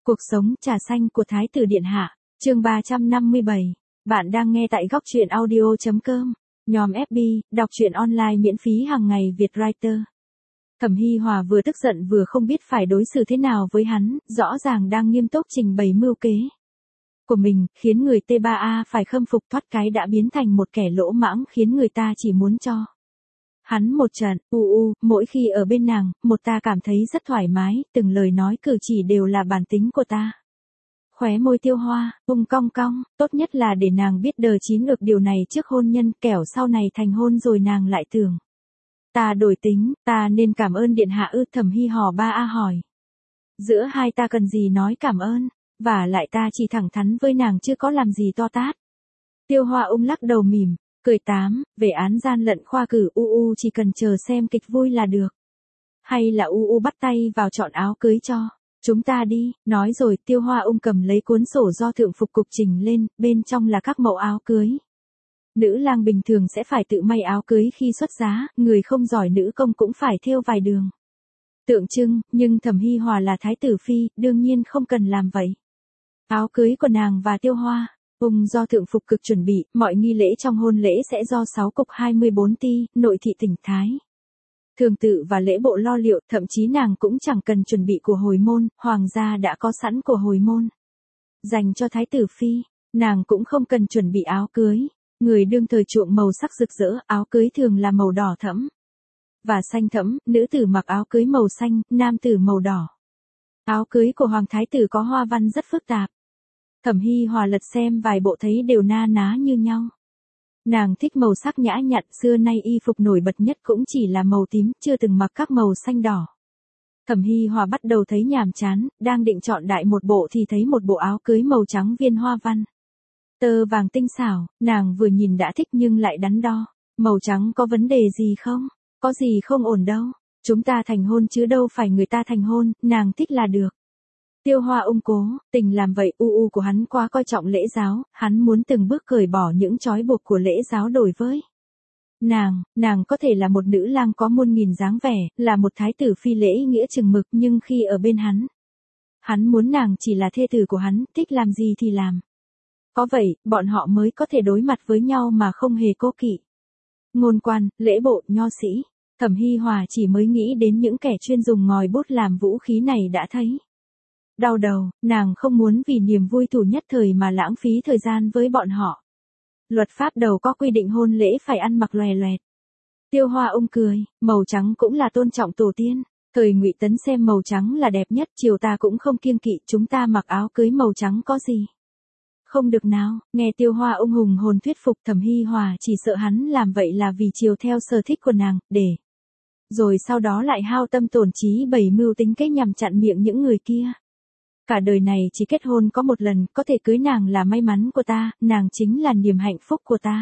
Cuộc sống trà xanh của Thái tử Điện Hạ, chương 357. Bạn đang nghe tại góc truyện audio.com. Nhóm FB, đọc truyện online miễn phí hàng ngày Việt Writer. Thẩm Hi Hòa vừa tức giận vừa không biết phải đối xử thế nào với hắn, rõ ràng đang nghiêm túc trình bày mưu kế của mình, khiến người T3A phải khâm phục, thoát cái đã biến thành một kẻ lỗ mãng khiến người ta chỉ muốn cho hắn một trận, mỗi khi ở bên nàng, một ta cảm thấy rất thoải mái, từng lời nói cử chỉ đều là bản tính của ta. Khóe môi Tiêu Hoa, cong cong, tốt nhất là để nàng biết đờ chín được điều này trước hôn nhân, kẻo sau này thành hôn rồi nàng lại tưởng ta đổi tính, ta nên cảm ơn Điện Hạ ư? Thẩm Hi Hò 3A hỏi. Giữa hai ta cần gì nói cảm ơn, và lại ta chỉ thẳng thắn với nàng chứ có làm gì to tát. Tiêu Hoa lắc đầu mỉm, cười tám, về án gian lận khoa cử chỉ cần chờ xem kịch vui là được. Hay là bắt tay vào chọn áo cưới cho chúng ta đi. Nói rồi Tiêu Hoa cầm lấy cuốn sổ do thượng phục cục trình lên, bên trong là các mẫu áo cưới. Nữ lang bình thường sẽ phải tự may áo cưới khi xuất giá, người không giỏi nữ công cũng phải thêu vài đường tượng trưng, nhưng Thẩm Hi Hòa là thái tử phi, đương nhiên không cần làm vậy. Áo cưới của nàng và Tiêu Hoa do thượng phục cực chuẩn bị, mọi nghi lễ trong hôn lễ sẽ do 6 cục 24 ti, nội thị tỉnh Thái thường tự và lễ bộ lo liệu, thậm chí nàng cũng chẳng cần chuẩn bị của hồi môn, hoàng gia đã có sẵn của hồi môn dành cho thái tử phi, nàng cũng không cần chuẩn bị áo cưới. Người đương thời chuộng màu sắc rực rỡ, áo cưới thường là màu đỏ thẫm và xanh thẫm, nữ tử mặc áo cưới màu xanh, nam tử màu đỏ. Áo cưới của hoàng thái tử có hoa văn rất phức tạp. Thẩm Hi Hòa lật xem vài bộ thấy đều na ná như nhau. Nàng thích màu sắc nhã nhặn, xưa nay y phục nổi bật nhất cũng chỉ là màu tím, chưa từng mặc các màu xanh đỏ. Thẩm Hi Hòa bắt đầu thấy nhàm chán, đang định chọn đại một bộ thì thấy một bộ áo cưới màu trắng viên hoa văn tơ vàng tinh xảo, nàng vừa nhìn đã thích nhưng lại đắn đo. Màu trắng có vấn đề gì không? Có gì không ổn đâu. Chúng ta thành hôn chứ đâu phải người ta thành hôn, nàng thích là được. Tiêu Hoa cố tình làm vậy, của hắn quá coi trọng lễ giáo, hắn muốn từng bước cởi bỏ những trói buộc của lễ giáo đổi với nàng có thể là một nữ lang có muôn nghìn dáng vẻ, là một thái tử phi lễ nghĩa chừng mực, nhưng khi ở bên hắn muốn nàng chỉ là thê tử của hắn, thích làm gì thì làm. Có vậy, bọn họ mới có thể đối mặt với nhau mà không hề cố kỵ. Ngôn quan, lễ bộ, nho sĩ, Thẩm Hi Hòa chỉ mới nghĩ đến những kẻ chuyên dùng ngòi bút làm vũ khí này đã thấy đau đầu, nàng không muốn vì niềm vui thủ nhất thời mà lãng phí thời gian với bọn họ. Luật pháp đầu có quy định hôn lễ phải ăn mặc loè loẹt. Tiêu Hoa cười, màu trắng cũng là tôn trọng tổ tiên. Thời Ngụy Tấn xem màu trắng là đẹp nhất, triều ta cũng không kiêng kỵ, chúng ta mặc áo cưới màu trắng có gì không được nào. Nghe Tiêu Hoa hùng hồn thuyết phục, Thẩm Hi Hòa chỉ sợ hắn làm vậy là vì chiều theo sở thích của nàng, để rồi sau đó lại hao tâm tổn trí bày mưu tính kế nhằm chặn miệng những người kia. Cả đời này chỉ kết hôn có một lần, có thể cưới nàng là may mắn của ta, nàng chính là niềm hạnh phúc của ta.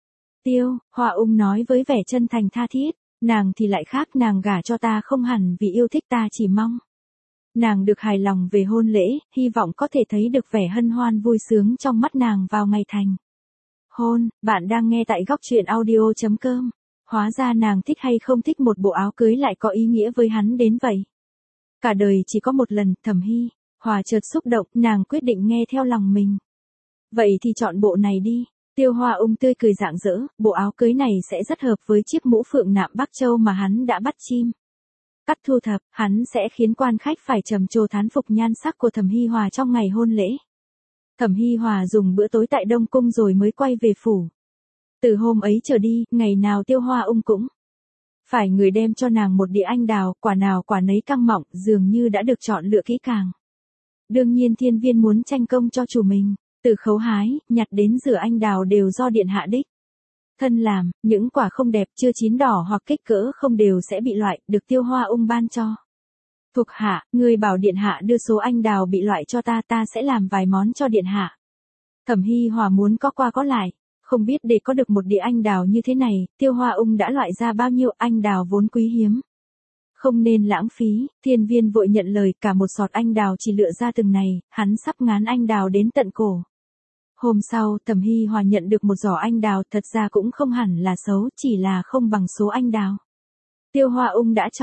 Tiêu Hoa nói với vẻ chân thành tha thiết, nàng thì lại khác, nàng gả cho ta không hẳn vì yêu thích ta, chỉ mong nàng được hài lòng về hôn lễ, hy vọng có thể thấy được vẻ hân hoan vui sướng trong mắt nàng vào ngày thành hôn. Bạn đang nghe tại góc truyện audio.com. Hóa ra nàng thích hay không thích một bộ áo cưới lại có ý nghĩa với hắn đến vậy. Cả đời chỉ có một lần, Thẩm Hi Hòa chợt xúc động, nàng quyết định nghe theo lòng mình. Vậy thì chọn bộ này đi. Tiêu Hoa tươi cười rạng rỡ, bộ áo cưới này sẽ rất hợp với chiếc mũ phượng nạm Bắc Châu mà hắn đã bắt chim cắt thu thập, hắn sẽ khiến quan khách phải trầm trồ thán phục nhan sắc của Thẩm Hi Hòa trong ngày hôn lễ. Thẩm Hi Hòa dùng bữa tối tại Đông Cung rồi mới quay về phủ. Từ hôm ấy trở đi, ngày nào Tiêu Hoa cũng phải người đem cho nàng một đĩa anh đào, quả nào quả nấy căng mọng, dường như đã được chọn lựa kỹ càng. Đương nhiên Thiên Viên muốn tranh công cho chủ mình, từ khấu hái, nhặt đến rửa anh đào đều do Điện Hạ đích thân làm, những quả không đẹp, chưa chín đỏ hoặc kích cỡ không đều sẽ bị loại, được Tiêu Hoa ban cho thuộc hạ. Người bảo Điện Hạ đưa số anh đào bị loại cho ta, ta sẽ làm vài món cho Điện Hạ. Thẩm Hi Hòa muốn có qua có lại, không biết để có được một đĩa anh đào như thế này, Tiêu Hoa đã loại ra bao nhiêu, anh đào vốn quý hiếm, không nên lãng phí. Thiên Viên vội nhận lời, cả một sọt anh đào chỉ lựa ra từng này, hắn sắp ngán anh đào đến tận cổ. Hôm sau, Thẩm Hi Hòa nhận được một giỏ anh đào, thật ra cũng không hẳn là xấu, chỉ là không bằng số anh đào Tiêu Hoa đã chọn.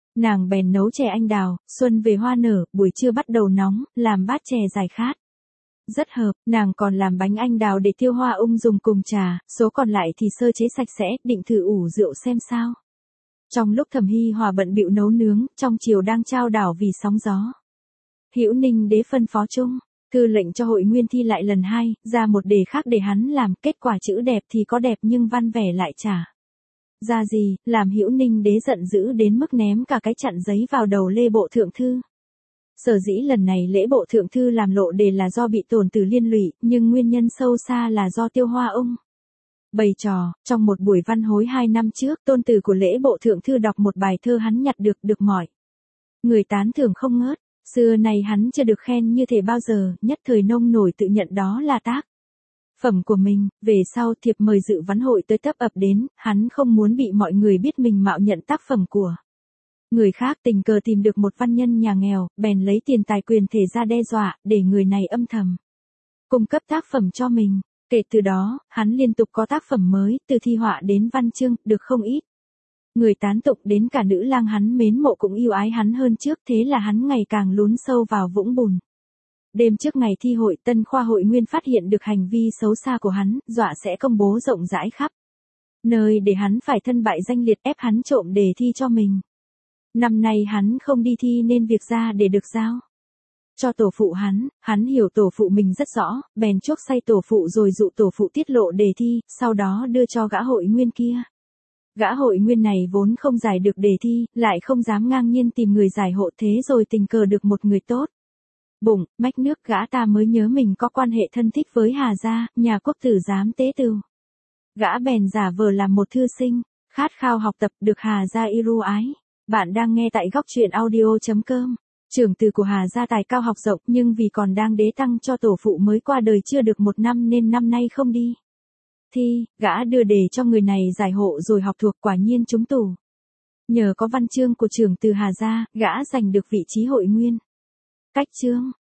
Nàng bèn nấu chè anh đào, xuân về hoa nở, buổi trưa bắt đầu nóng, làm bát chè giải khát. Rất hợp, nàng còn làm bánh anh đào để tiêu hoa ung dùng cùng trà, số còn lại thì sơ chế sạch sẽ, định thử ủ rượu xem sao. Trong lúc Thẩm Hy Hòa bận bịu nấu nướng, trong triều đang trao đảo vì sóng gió. Hữu Ninh đế phân phó chung, thư lệnh cho Hội Nguyên thi lại lần 2, ra một đề khác để hắn làm, kết quả chữ đẹp thì có đẹp nhưng văn vẻ lại chả ra gì, làm Hữu Ninh đế giận dữ đến mức ném cả cái chặn giấy vào đầu Lễ Bộ Thượng Thư. Sở dĩ lần này Lễ Bộ Thượng Thư làm lộ đề là do bị tổn từ liên lụy, nhưng nguyên nhân sâu xa là do Tiêu Hoa Ung. Bày trò, trong một buổi văn hối 2 năm trước, tôn tử của Lễ Bộ Thượng Thư đọc một bài thơ hắn nhặt được mọi người tán thưởng không ngớt. Xưa này hắn chưa được khen như thế bao giờ, nhất thời nông nổi tự nhận đó là tác phẩm của mình. Về sau thiệp mời dự văn hội tới tấp ập đến, hắn không muốn bị mọi người biết mình mạo nhận tác phẩm của người khác, tình cờ tìm được một văn nhân nhà nghèo, bèn lấy tiền tài quyền thể ra đe dọa, để người này âm thầm cung cấp tác phẩm cho mình. Kể từ đó, hắn liên tục có tác phẩm mới, từ thi họa đến văn chương, được không ít người tán tụng, đến cả nữ lang hắn mến mộ cũng yêu ái hắn hơn trước, thế là hắn ngày càng lún sâu vào vũng bùn. Đêm trước ngày thi hội, Tân Khoa Hội Nguyên phát hiện được hành vi xấu xa của hắn, dọa sẽ công bố rộng rãi khắp nơi để hắn phải thân bại danh liệt, ép hắn trộm đề thi cho mình. Năm nay hắn không đi thi nên việc ra để được giao cho tổ phụ hắn hiểu tổ phụ mình rất rõ, bèn chuốc say tổ phụ rồi dụ tổ phụ tiết lộ đề thi, sau đó đưa cho gã Hội Nguyên kia. Gã Hội Nguyên này vốn không giải được đề thi, lại không dám ngang nhiên tìm người giải hộ, thế rồi tình cờ được một người tốt bụng, mách nước, gã ta mới nhớ mình có quan hệ thân thích với Hà gia, nhà quốc tử giám tế tửu. Gã bèn giả vờ làm một thư sinh, khát khao học tập, được Hà gia ưu ái. Bạn đang nghe tại góc truyện audio.com. Trưởng từ của Hà gia tài cao học rộng, nhưng vì còn đang đế tăng cho tổ phụ mới qua đời chưa được 1 năm nên năm nay không đi thi, gã đưa đề cho người này giải hộ rồi học thuộc, quả nhiên trúng tủ. Nhờ có văn chương của trưởng từ Hà gia, gã giành được vị trí Hội Nguyên. Cách chương